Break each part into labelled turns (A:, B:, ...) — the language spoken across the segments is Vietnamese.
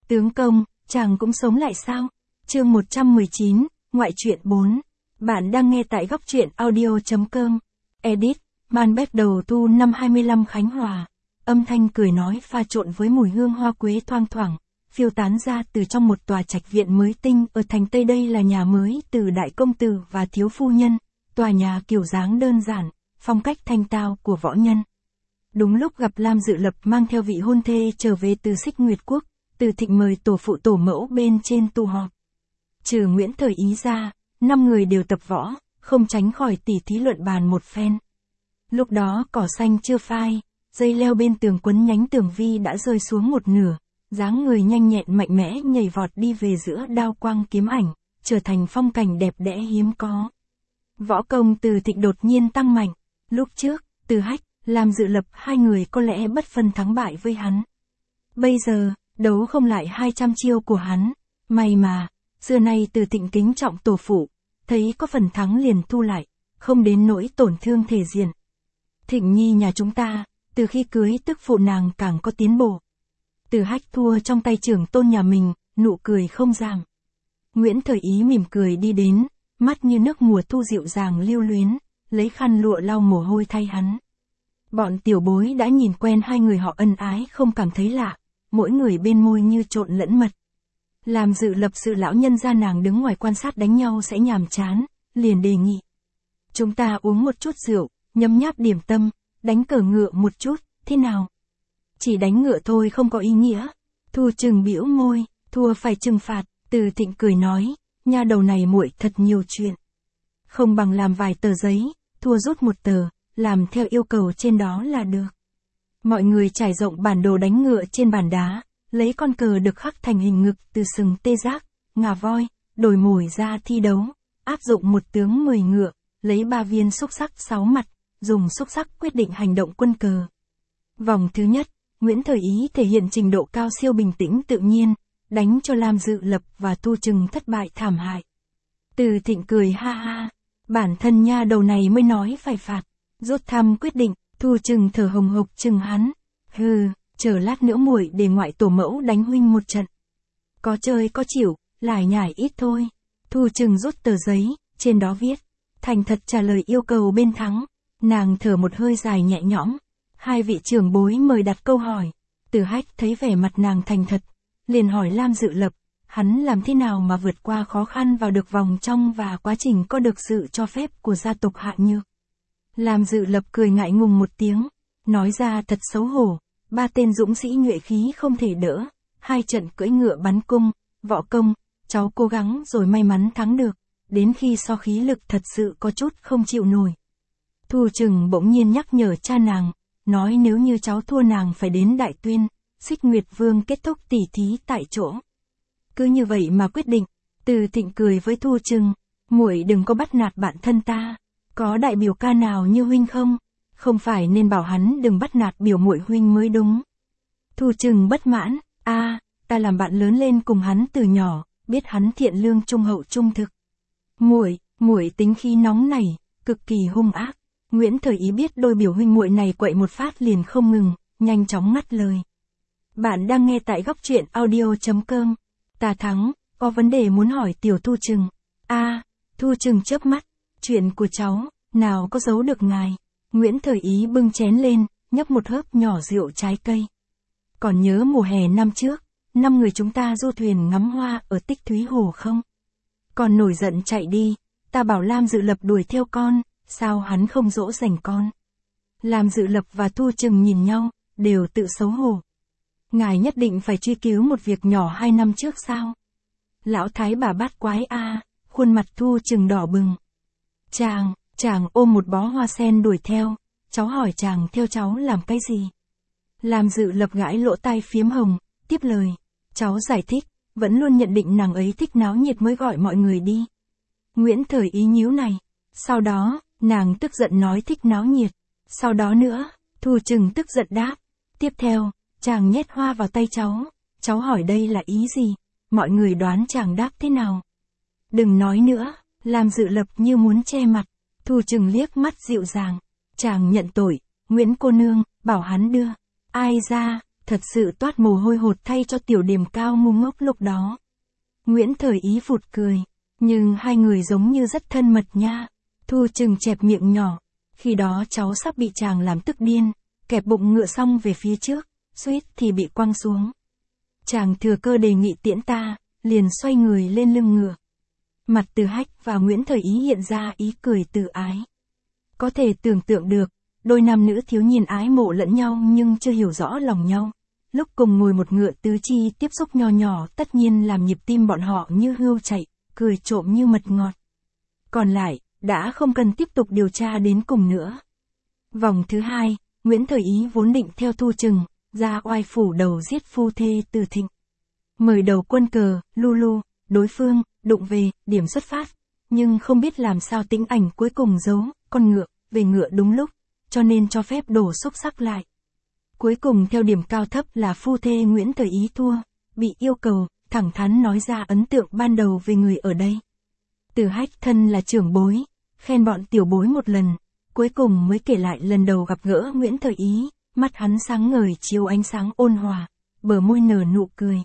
A: Tướng công, chàng cũng sống lại sao? Chương 119, Ngoại truyện 4. Bạn đang nghe tại góc truyện audio.com. Edit, Manbeth đầu thu năm 25 Khánh Hòa. Âm thanh cười nói pha trộn với mùi hương hoa quế thoang thoảng, phiêu tán ra từ trong một tòa trạch viện mới tinh ở thành Tây. Đây là nhà mới từ đại công tử và thiếu phu nhân, tòa nhà kiểu dáng đơn giản, phong cách thanh tao của võ nhân. Đúng lúc gặp Lam Dự Lập mang theo vị hôn thê trở về từ Xích Nguyệt Quốc, Từ Thịnh mời tổ phụ tổ mẫu bên trên tụ họp. Trừ Nguyễn Thời Ý ra, 5 người đều tập võ, không tránh khỏi tỉ thí luận bàn một phen. Lúc đó cỏ xanh chưa phai, dây leo bên tường quấn nhánh tường vi đã rơi xuống một nửa, dáng người nhanh nhẹn mạnh mẽ nhảy vọt đi về giữa đao quang kiếm ảnh, trở thành phong cảnh đẹp đẽ hiếm có. Võ công Từ Thịnh đột nhiên tăng mạnh, lúc trước, Từ Hách, Lam Dự Lập hai người có lẽ bất phân thắng bại với hắn. Bây giờ, đấu không lại 200 chiêu của hắn, may mà, xưa nay Từ Thịnh kính trọng tổ phụ, thấy có phần thắng liền thu lại, không đến nỗi tổn thương thể diện. Thịnh nhi nhà chúng ta, từ khi cưới tức phụ nàng càng có tiến bộ. Từ Hách thua trong tay trưởng tôn nhà mình, nụ cười không giảm. Nguyễn Thời Ý mỉm cười đi đến, mắt như nước mùa thu dịu dàng lưu luyến, lấy khăn lụa lau mồ hôi thay hắn. Bọn tiểu bối đã nhìn quen hai người họ ân ái không cảm thấy lạ, mỗi người bên môi như trộn lẫn mật. Làm Dự Lập sự lão nhân gia nàng đứng ngoài quan sát đánh nhau sẽ nhàm chán, liền đề nghị. Chúng ta uống một chút rượu, nhấm nháp điểm tâm, đánh cờ ngựa một chút, thế nào? Chỉ đánh ngựa thôi không có ý nghĩa. Thu Trừng bĩu môi, thua phải trừng phạt. Từ Thịnh cười nói, nha đầu này muội thật nhiều chuyện. Không bằng làm vài tờ giấy, thua rút một tờ, làm theo yêu cầu trên đó là được. Mọi người trải rộng bản đồ đánh ngựa trên bàn đá, lấy con cờ được khắc thành hình ngực từ sừng tê giác, ngà voi, đồi mồi ra thi đấu, áp dụng một tướng 10 ngựa, lấy 3 viên xúc sắc 6 mặt, dùng xúc sắc quyết định hành động quân cờ. Vòng thứ nhất, Nguyễn Thời Ý thể hiện trình độ cao siêu bình tĩnh tự nhiên, đánh cho Lam Dự Lập và Thu Trừng thất bại thảm hại. Từ Thịnh cười ha ha, bản thân nha đầu này mới nói phải phạt, rút thăm quyết định. Thu Trừng thở hồng hộc chừng hắn, hừ, chờ lát nữa muội để ngoại tổ mẫu đánh huynh một trận. Có chơi có chịu, lải nhải ít thôi. Thu Trừng rút tờ giấy, trên đó viết, thành thật trả lời yêu cầu bên thắng. Nàng thở một hơi dài nhẹ nhõm. Hai vị trưởng bối mời đặt câu hỏi. Từ Hách thấy vẻ mặt nàng thành thật, liền hỏi Lam Dự Lập, hắn làm thế nào mà vượt qua khó khăn vào được vòng trong và quá trình có được sự cho phép của gia tộc Hạ Nhược. Lam Dự Lập cười ngại ngùng một tiếng, nói ra thật xấu hổ, 3 tên dũng sĩ nhuệ khí không thể đỡ, 2 trận cưỡi ngựa bắn cung, võ công, cháu cố gắng rồi may mắn thắng được, đến khi so khí lực thật sự có chút không chịu nổi. Thu Trừng bỗng nhiên nhắc nhở cha nàng, nói nếu như cháu thua nàng phải đến Đại Tuyên, Xích Nguyệt Vương kết thúc tỉ thí tại chỗ. Cứ như vậy mà quyết định. Từ Thịnh cười với Thu Trừng, muội đừng có bắt nạt bạn thân ta. Có đại biểu ca nào như huynh không? Không phải nên bảo hắn đừng bắt nạt biểu muội huynh mới đúng. Thu Trừng bất mãn, ta làm bạn lớn lên cùng hắn từ nhỏ, biết hắn thiện lương trung hậu trung thực. Muội tính khí nóng nảy, cực kỳ hung ác. Nguyễn Thời Ý biết đôi biểu huynh muội này quậy một phát liền không ngừng, nhanh chóng ngắt lời. Bạn đang nghe tại góc truyện audio.com. Ta thắng, có vấn đề muốn hỏi tiểu Thu Trừng. Thu Trừng chớp mắt. Chuyện của cháu, nào có giấu được ngài. Nguyễn Thời Ý bưng chén lên, nhấp một hớp nhỏ rượu trái cây. Còn nhớ mùa hè năm trước, 5 người chúng ta du thuyền ngắm hoa ở Tích Thúy Hồ không? Con nổi giận chạy đi, ta bảo Lam Dự Lập đuổi theo con, sao hắn không dỗ dành con? Lam Dự Lập và Thu Trừng nhìn nhau, đều tự xấu hổ. Ngài nhất định phải truy cứu một việc nhỏ 2 năm trước sao? Lão thái bà bát quái khuôn mặt Thu Trừng đỏ bừng. Chàng ôm một bó hoa sen đuổi theo, cháu hỏi chàng theo cháu làm cái gì? Lam Dự Lập gãi lỗ tai phiếm hồng, tiếp lời, cháu giải thích, vẫn luôn nhận định nàng ấy thích náo nhiệt mới gọi mọi người đi. Nguyễn Thời Ý nhíu này, sau đó, nàng tức giận nói thích náo nhiệt, sau đó nữa, Thu Trừng tức giận đáp, tiếp theo, chàng nhét hoa vào tay cháu hỏi đây là ý gì, mọi người đoán chàng đáp thế nào? Đừng nói nữa. Lam Dự Lập như muốn che mặt. Thu Trừng liếc mắt dịu dàng. Chàng nhận tội, Nguyễn cô nương, bảo hắn đưa. Ai ra? thật sự toát mồ hôi hột thay cho tiểu Điềm Cao ngu ngốc lúc đó. Nguyễn Thời Ý phụt cười, nhưng hai người giống như rất thân mật nha. Thu Trừng chẹp miệng nhỏ, khi đó cháu sắp bị chàng làm tức điên, kẹp bụng ngựa xong về phía trước, suýt thì bị quăng xuống. Chàng thừa cơ đề nghị tiễn ta, liền xoay người lên lưng ngựa. Mặt Từ Hách và Nguyễn Thời Ý hiện ra ý cười từ ái. Có thể tưởng tượng được, đôi nam nữ thiếu niên ái mộ lẫn nhau nhưng chưa hiểu rõ lòng nhau. Lúc cùng ngồi một ngựa tứ chi tiếp xúc nho nhỏ tất nhiên làm nhịp tim bọn họ như hươu chạy, cười trộm như mật ngọt. Còn lại, đã không cần tiếp tục điều tra đến cùng nữa. Vòng thứ hai, Nguyễn Thời Ý vốn định theo Thu Trừng, ra oai phủ đầu giết phu thê Từ Thịnh. Mời đầu quân cờ, Lulu, đối phương, đụng về, điểm xuất phát. Nhưng không biết làm sao Tĩnh Ảnh cuối cùng giấu, con ngựa, về ngựa đúng lúc, cho nên cho phép đổ xúc sắc lại. Cuối cùng theo điểm cao thấp là phu thê Nguyễn Thời Ý thua, bị yêu cầu, thẳng thắn nói ra ấn tượng ban đầu về người ở đây. Từ Hách thân là trưởng bối, khen bọn tiểu bối một lần, cuối cùng mới kể lại lần đầu gặp gỡ Nguyễn Thời Ý, mắt hắn sáng ngời chiếu ánh sáng ôn hòa, bờ môi nở nụ cười.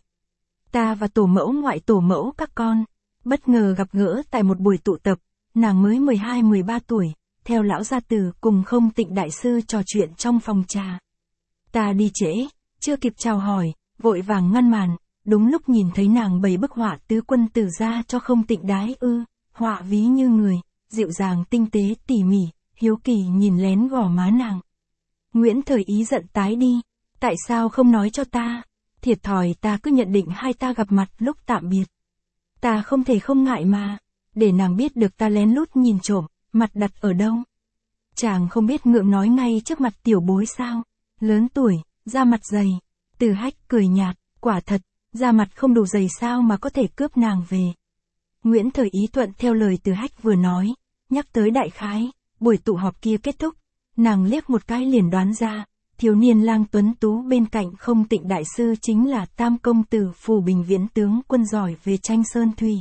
A: Ta và tổ mẫu ngoại tổ mẫu các con, bất ngờ gặp gỡ tại một buổi tụ tập, nàng mới 12-13 tuổi, theo lão gia tử cùng Không Tịnh đại sư trò chuyện trong phòng trà. Ta đi trễ, chưa kịp chào hỏi, vội vàng ngăn màn, đúng lúc nhìn thấy nàng bày bức họa tứ quân tử ra cho Không Tịnh đái ư, họa ví như người, dịu dàng tinh tế tỉ mỉ, hiếu kỳ nhìn lén gò má nàng. Nguyễn Thời Ý giận tái đi, tại sao không nói cho ta, thiệt thòi ta cứ nhận định hai ta gặp mặt lúc tạm biệt. Ta không thể không ngại mà, để nàng biết được ta lén lút nhìn trộm, mặt đặt ở đâu. Chàng không biết ngượng nói ngay trước mặt tiểu bối sao, lớn tuổi, da mặt dày. Từ Hách cười nhạt, quả thật, da mặt không đủ dày sao mà có thể cướp nàng về. Nguyễn Thời Ý thuận theo lời Từ Hách vừa nói, nhắc tới đại khái, buổi tụ họp kia kết thúc, nàng liếc một cái liền đoán ra, thiếu niên lang tuấn tú bên cạnh Không Tịnh đại sư chính là Tam công tử Phủ Bình Viễn tướng quân giỏi về tranh sơn thủy.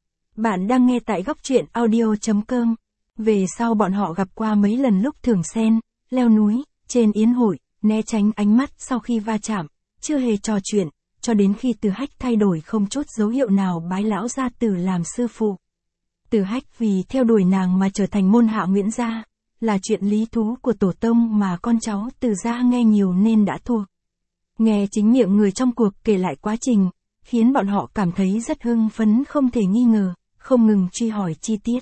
A: Bạn đang nghe tại góc truyện audio.com. Về sau bọn họ gặp qua mấy lần lúc thưởng sen, leo núi, trên yến hội, né tránh ánh mắt sau khi va chạm, chưa hề trò chuyện, cho đến khi Từ Hách thay đổi không chút dấu hiệu nào bái lão gia tử làm sư phụ. Từ Hách vì theo đuổi nàng mà trở thành môn hạ Nguyễn gia, là chuyện lý thú của tổ tông mà con cháu Từ gia nghe nhiều nên đã thuộc. Nghe chính miệng người trong cuộc kể lại quá trình, khiến bọn họ cảm thấy rất hưng phấn không thể nghi ngờ, không ngừng truy hỏi chi tiết.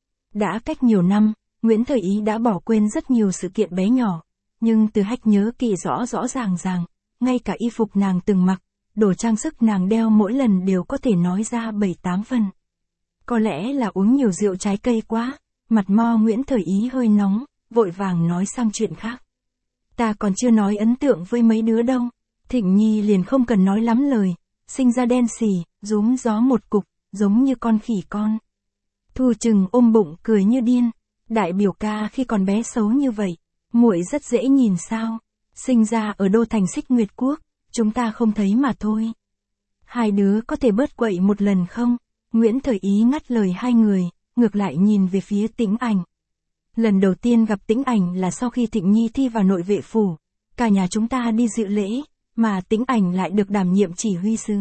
A: Đã cách nhiều năm, Nguyễn Thời Ý đã bỏ quên rất nhiều sự kiện bé nhỏ, nhưng Từ Hách nhớ kỹ rõ rõ ràng, ngay cả y phục nàng từng mặc, đồ trang sức nàng đeo mỗi lần đều có thể nói ra 7-8 phần. Có lẽ là uống nhiều rượu trái cây quá, mặt mo Nguyễn Thời Ý hơi nóng, vội vàng nói sang chuyện khác. Ta còn chưa nói ấn tượng với mấy đứa đâu. Thịnh Nhi liền không cần nói lắm lời, sinh ra đen xì, rúm gió một cục, giống như con khỉ con. Thu Trừng ôm bụng cười như điên, đại biểu ca khi còn bé xấu như vậy, muội rất dễ nhìn sao, sinh ra ở đô thành Xích Nguyệt Quốc, chúng ta không thấy mà thôi. Hai đứa có thể bớt quậy một lần không? Nguyễn Thời Ý ngắt lời hai người, ngược lại nhìn về phía Tĩnh Ảnh. Lần đầu tiên gặp Tĩnh Ảnh là sau khi Thịnh Nhi thi vào nội vệ phủ, cả nhà chúng ta đi dự lễ, mà Tĩnh Ảnh lại được đảm nhiệm chỉ huy sứ.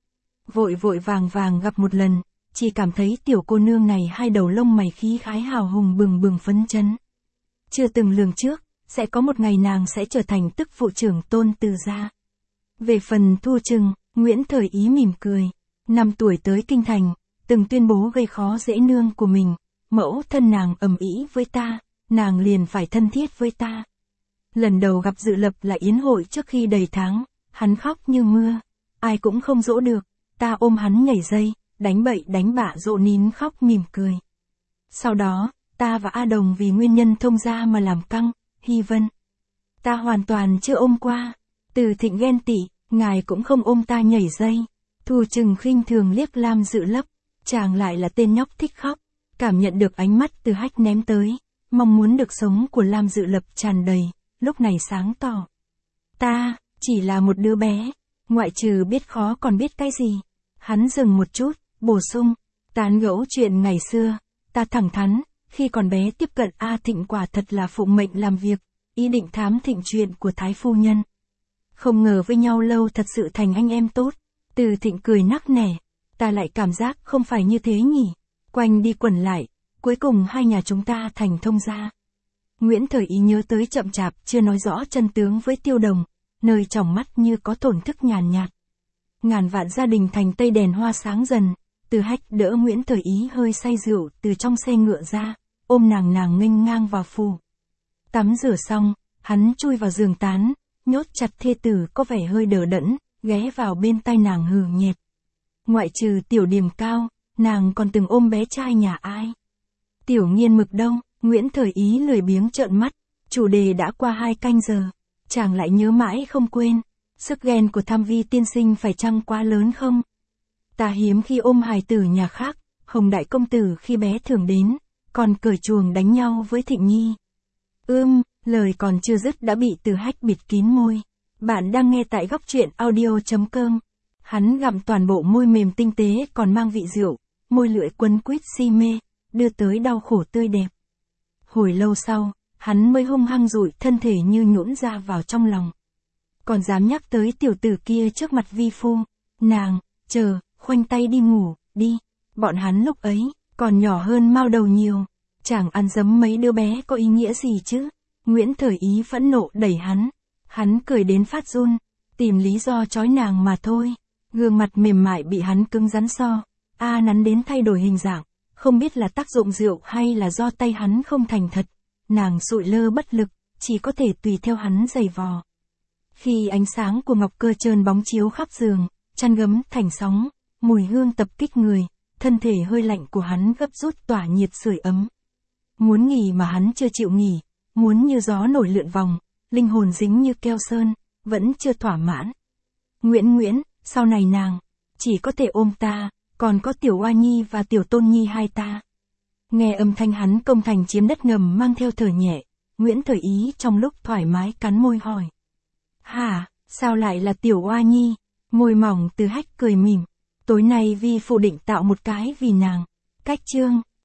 A: Vội vội vàng gặp một lần, chỉ cảm thấy tiểu cô nương này hai đầu lông mày khí khái hào hùng bừng bừng phấn chấn. Chưa từng lường trước, sẽ có một ngày nàng sẽ trở thành tức phụ trưởng Tôn Từ gia. Về phần Thu Trừng, Nguyễn Thời Ý mỉm cười. 5 tuổi tới kinh thành, từng tuyên bố gây khó dễ nương của mình, mẫu thân nàng ầm ĩ với ta, nàng liền phải thân thiết với ta. Lần đầu gặp dự lập là yến hội trước khi đầy tháng, hắn khóc như mưa, ai cũng không dỗ được, ta ôm hắn nhảy dây, đánh bậy đánh bạ dỗ nín khóc mỉm cười. Sau đó, ta và A Đồng vì nguyên nhân thông gia mà làm căng, Hy Vân. Ta hoàn toàn chưa ôm qua. Từ Thịnh ghen tị, ngài cũng không ôm ta nhảy dây. Thu Trừng khinh thường liếc Lam Dự Lập, chàng lại là tên nhóc thích khóc, cảm nhận được ánh mắt Từ Hách ném tới, mong muốn được sống của Lam Dự Lập tràn đầy, lúc này sáng tỏ. Ta, chỉ là một đứa bé, ngoại trừ biết khó còn biết cái gì. Hắn dừng một chút, bổ sung, tán gẫu chuyện ngày xưa, ta thẳng thắn, khi còn bé tiếp cận A Thịnh quả thật là phụng mệnh làm việc, ý định thám thịnh chuyện của Thái phu nhân. Không ngờ với nhau lâu thật sự thành anh em tốt. Từ Thịnh cười nắc nẻ. Ta lại cảm giác không phải như thế nhỉ. Quanh đi quẩn lại, cuối cùng hai nhà chúng ta thành thông gia. Nguyễn Thời Ý nhớ tới chậm chạp chưa nói rõ chân tướng với Tiêu Đồng, nơi tròng mắt như có thổn thức nhàn nhạt. Ngàn vạn gia đình thành tây đèn hoa sáng dần, Từ Hách đỡ Nguyễn Thời Ý hơi say rượu từ trong xe ngựa ra, ôm nàng nghênh ngang vào phủ. Tắm rửa xong, hắn chui vào giường tán, nhốt chặt thê tử có vẻ hơi đờ đẫn, ghé vào bên tai nàng hừ nhẹ. Ngoại trừ Tiểu Điềm Cao, nàng còn từng ôm bé trai nhà ai? Tiểu Nghiên Mực đâu? Nguyễn Thời Ý lười biếng trợn mắt, chủ đề đã qua 2 canh giờ, chàng lại nhớ mãi không quên. Sức ghen của Tham Vi tiên sinh phải chăng quá lớn không? Ta hiếm khi ôm hài tử nhà khác, Hồng Đại Công Tử khi bé thường đến, còn cởi chuồng đánh nhau với Thịnh Nhi. Lời còn chưa dứt đã bị Từ Hách bịt kín môi. Bạn đang nghe tại góc truyện audio.com. Hắn gặm toàn bộ môi mềm tinh tế còn mang vị rượu, môi lưỡi quấn quýt si mê, đưa tới đau khổ tươi đẹp. Hồi lâu sau, hắn mới hung hăng dụi thân thể như nhũn ra vào trong lòng. Còn dám nhắc tới tiểu tử kia trước mặt vi phu. Nàng, khoanh tay đi ngủ, đi. Bọn hắn lúc ấy, còn nhỏ hơn Mao Đầu nhiều. Chẳng ăn dấm mấy đứa bé có ý nghĩa gì chứ. Nguyễn Thời Ý phẫn nộ đẩy hắn. Hắn cười đến phát run, tìm lý do trói nàng mà thôi. Gương mặt mềm mại bị hắn cứng rắn nắn đến thay đổi hình dạng. Không biết là tác dụng rượu hay là do tay hắn không thành thật. Nàng sụi lơ bất lực, chỉ có thể tùy theo hắn giày vò. Khi ánh sáng của ngọc cơ trơn bóng chiếu khắp giường, chăn gấm thành sóng, mùi hương tập kích người, thân thể hơi lạnh của hắn gấp rút tỏa nhiệt sưởi ấm. Muốn nghỉ mà hắn chưa chịu nghỉ, muốn như gió nổi lượn vòng, linh hồn dính như keo sơn, vẫn chưa thỏa mãn. Nguyễn, sau này nàng, chỉ có thể ôm ta, còn có Tiểu Oa Nhi và Tiểu Tôn Nhi hai ta. Nghe âm thanh hắn công thành chiếm đất ngầm mang theo thở nhẹ, Nguyễn Thời Ý trong lúc thoải mái cắn môi hỏi. Hả, sao lại là Tiểu Oa Nhi? Môi mỏng Từ Hách cười mỉm. Tối nay vi phụ định tạo một cái vì nàng. Cách chương.